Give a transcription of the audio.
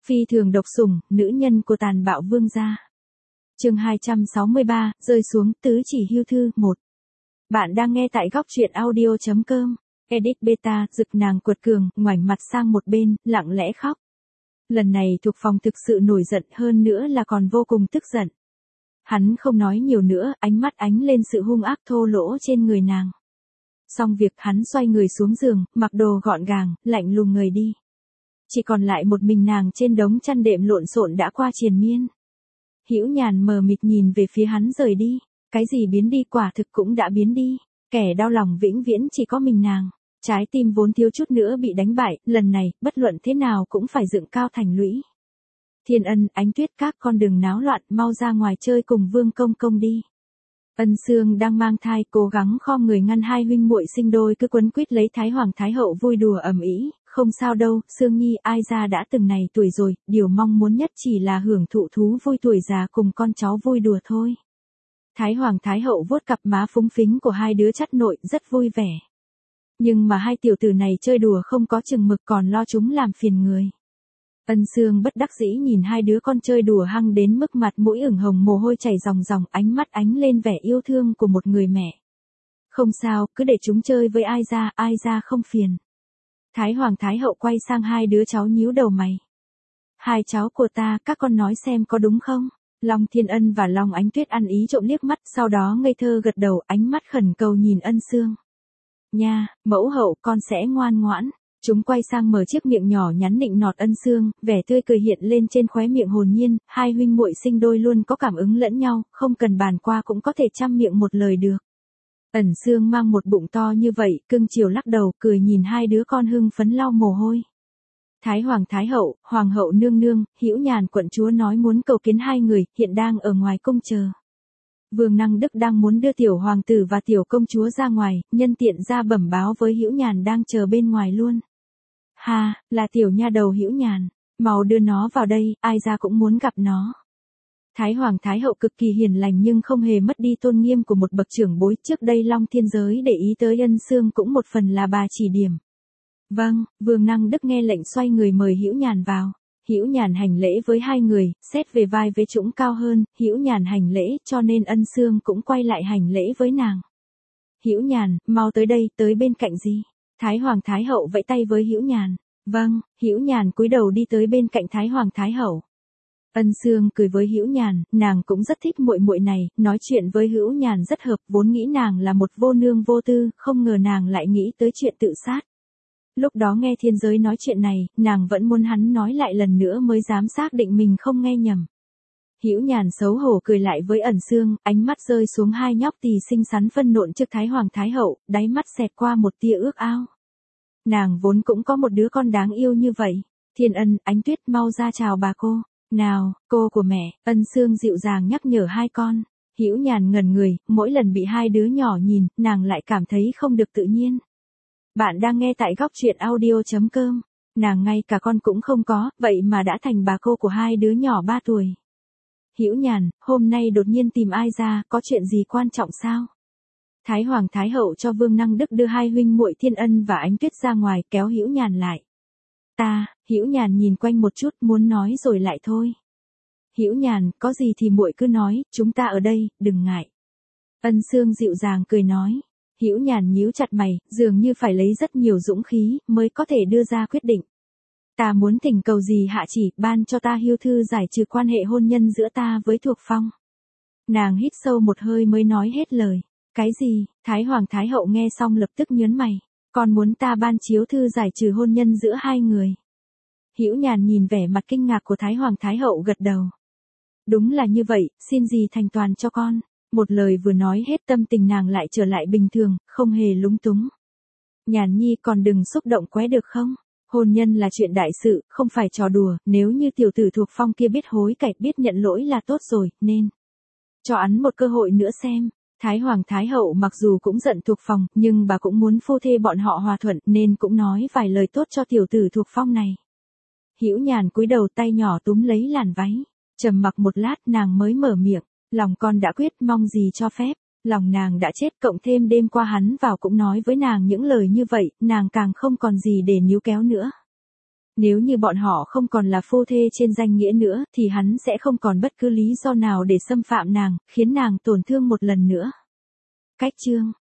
Phi thường độc sủng, nữ nhân của tàn bạo vương gia. Chương 263, rơi xuống tứ chỉ hưu thư 1. Bạn đang nghe tại góc truyện audio.com. Edit beta, rực nàng quật cường, ngoảnh mặt sang một bên, lặng lẽ khóc. Lần này Thục Phòng thực sự nổi giận, hơn nữa là còn vô cùng tức giận. Hắn không nói nhiều nữa, ánh mắt ánh lên sự hung ác thô lỗ trên người nàng. Xong việc, hắn xoay người xuống giường, mặc đồ gọn gàng, lạnh lùng người đi. Chỉ còn lại một mình nàng trên đống chăn đệm lộn xộn đã qua triền miên. Hữu Nhàn mờ mịt nhìn về phía hắn rời đi, cái gì biến đi quả thực cũng đã biến đi, kẻ đau lòng vĩnh viễn chỉ có mình nàng. Trái tim vốn thiếu chút nữa bị đánh bại, lần này, bất luận thế nào cũng phải dựng cao thành lũy. Thiên Ân, Ánh Tuyết, các con đừng náo loạn, mau ra ngoài chơi cùng Vương Công Công đi. Ân Sương đang mang thai, cố gắng khom người ngăn hai huynh muội sinh đôi cứ quấn quýt lấy Thái Hoàng Thái Hậu vui đùa ầm ĩ. Không sao đâu, Sương Nhi, ai ra đã từng này tuổi rồi, điều mong muốn nhất chỉ là hưởng thụ thú vui tuổi già cùng con cháu vui đùa thôi. Thái Hoàng Thái Hậu vuốt cặp má phúng phính của hai đứa chắt nội, rất vui vẻ. Nhưng mà hai tiểu tử này chơi đùa không có chừng mực, còn lo chúng làm phiền người. Ân Sương bất đắc dĩ nhìn hai đứa con chơi đùa hăng đến mức mặt mũi ửng hồng, mồ hôi chảy ròng ròng, ánh mắt ánh lên vẻ yêu thương của một người mẹ. Không sao, cứ để chúng chơi với ai ra không phiền. Thái Hoàng Thái Hậu quay sang hai đứa cháu nhíu đầu mày. Hai cháu của ta, các con nói xem có đúng không? Long Thiên Ân và Long Ánh Tuyết ăn ý trộm liếc mắt, sau đó ngây thơ gật đầu, ánh mắt khẩn cầu nhìn Ân Sương. Nha, mẫu hậu, con sẽ ngoan ngoãn. Chúng quay sang mở chiếc miệng nhỏ nhắn nịnh nọt Ân Sương, vẻ tươi cười hiện lên trên khóe miệng hồn nhiên, hai huynh muội sinh đôi luôn có cảm ứng lẫn nhau, không cần bàn qua cũng có thể trăm miệng một lời được. Ẩn Sương mang một bụng to như vậy, cưng chiều lắc đầu, cười nhìn hai đứa con hưng phấn lau mồ hôi. Thái Hoàng Thái Hậu, Hoàng hậu nương nương, Hữu Nhàn quận chúa nói muốn cầu kiến hai người, hiện đang ở ngoài cung chờ. Vương Năng Đức đang muốn đưa tiểu hoàng tử và tiểu công chúa ra ngoài, nhân tiện ra bẩm báo với Hữu Nhàn đang chờ bên ngoài luôn. Ha, là tiểu nha đầu Hữu Nhàn, mau đưa nó vào đây, ai ra cũng muốn gặp nó. Thái Hoàng Thái Hậu cực kỳ hiền lành nhưng không hề mất đi tôn nghiêm của một bậc trưởng bối, trước đây Long Thiên Giới để ý tới Ân Sương cũng một phần là bà chỉ điểm. Vâng, Vương Năng Đức nghe lệnh xoay người mời Hữu Nhàn vào. Hữu Nhàn hành lễ với hai người, xét về vai vế trũng cao hơn, Hữu Nhàn hành lễ, cho nên Ân Sương cũng quay lại hành lễ với nàng. Hữu Nhàn, mau tới đây, tới bên cạnh gì? Thái Hoàng Thái Hậu vẫy tay với Hữu Nhàn. Vâng, Hữu Nhàn cúi đầu đi tới bên cạnh Thái Hoàng Thái Hậu. Ân Sương cười với Hữu Nhàn, nàng cũng rất thích muội muội này, nói chuyện với Hữu Nhàn rất hợp, vốn nghĩ nàng là một vô nương vô tư, không ngờ nàng lại nghĩ tới chuyện tự sát. Lúc đó nghe Thiên Giới nói chuyện này, nàng vẫn muốn hắn nói lại lần nữa mới dám xác định mình không nghe nhầm. Hữu Nhàn xấu hổ cười lại với Ẩn Sương, ánh mắt rơi xuống hai nhóc tỳ xinh xắn phân nộn trước Thái Hoàng Thái Hậu, đáy mắt xẹt qua một tia ước ao. Nàng vốn cũng có một đứa con đáng yêu như vậy. Thiên Ân, Ánh Tuyết, mau ra chào bà cô. Nào, cô của mẹ. Ân Sương dịu dàng nhắc nhở hai con. Hữu Nhàn ngẩn người, mỗi lần bị hai đứa nhỏ nhìn, nàng lại cảm thấy không được tự nhiên. Bạn đang nghe tại góc truyện audio.com. Nàng ngay cả con cũng không có, vậy mà đã thành bà cô của hai đứa nhỏ 3 tuổi. Hữu Nhàn, hôm nay đột nhiên tìm ai ra, có chuyện gì quan trọng sao? Thái Hoàng Thái Hậu cho Vương Năng Đức đưa hai huynh muội Thiên Ân và Ánh Tuyết ra ngoài, kéo Hữu Nhàn lại. Hữu Nhàn nhìn quanh một chút, muốn nói rồi lại thôi. Hữu Nhàn, có gì thì muội cứ nói, chúng ta ở đây, đừng ngại. Ân Sương dịu dàng cười nói. Hữu Nhàn nhíu chặt mày, dường như phải lấy rất nhiều dũng khí, mới có thể đưa ra quyết định. Ta muốn thỉnh cầu gì hạ chỉ, ban cho ta hưu thư giải trừ quan hệ hôn nhân giữa ta với Thục Phong. Nàng hít sâu một hơi mới nói hết lời. Cái gì? Thái Hoàng Thái Hậu nghe xong lập tức nhớn mày. Còn muốn ta ban chiếu thư giải trừ hôn nhân giữa hai người. Hữu Nhàn nhìn vẻ mặt kinh ngạc của Thái Hoàng Thái Hậu gật đầu. Đúng là như vậy, xin gì thành toàn cho con. Một lời vừa nói hết tâm tình nàng lại trở lại bình thường, không hề lúng túng. Nhàn Nhi còn đừng xúc động quá được không? Hôn nhân là chuyện đại sự, không phải trò đùa, nếu như tiểu tử Thục Phong kia biết hối cải biết nhận lỗi là tốt rồi, nên cho hắn một cơ hội nữa xem. Thái Hoàng Thái Hậu mặc dù cũng giận Thục Phong, nhưng bà cũng muốn phu thê bọn họ hòa thuận nên cũng nói vài lời tốt cho tiểu tử Thục Phong này. Hữu Nhàn cúi đầu tay nhỏ túm lấy làn váy, trầm mặc một lát nàng mới mở miệng, lòng con đã quyết mong gì cho phép, lòng nàng đã chết cộng thêm đêm qua hắn vào cũng nói với nàng những lời như vậy, nàng càng không còn gì để níu kéo nữa. Nếu như bọn họ không còn là phu thê trên danh nghĩa nữa, thì hắn sẽ không còn bất cứ lý do nào để xâm phạm nàng, khiến nàng tổn thương một lần nữa. Cách chương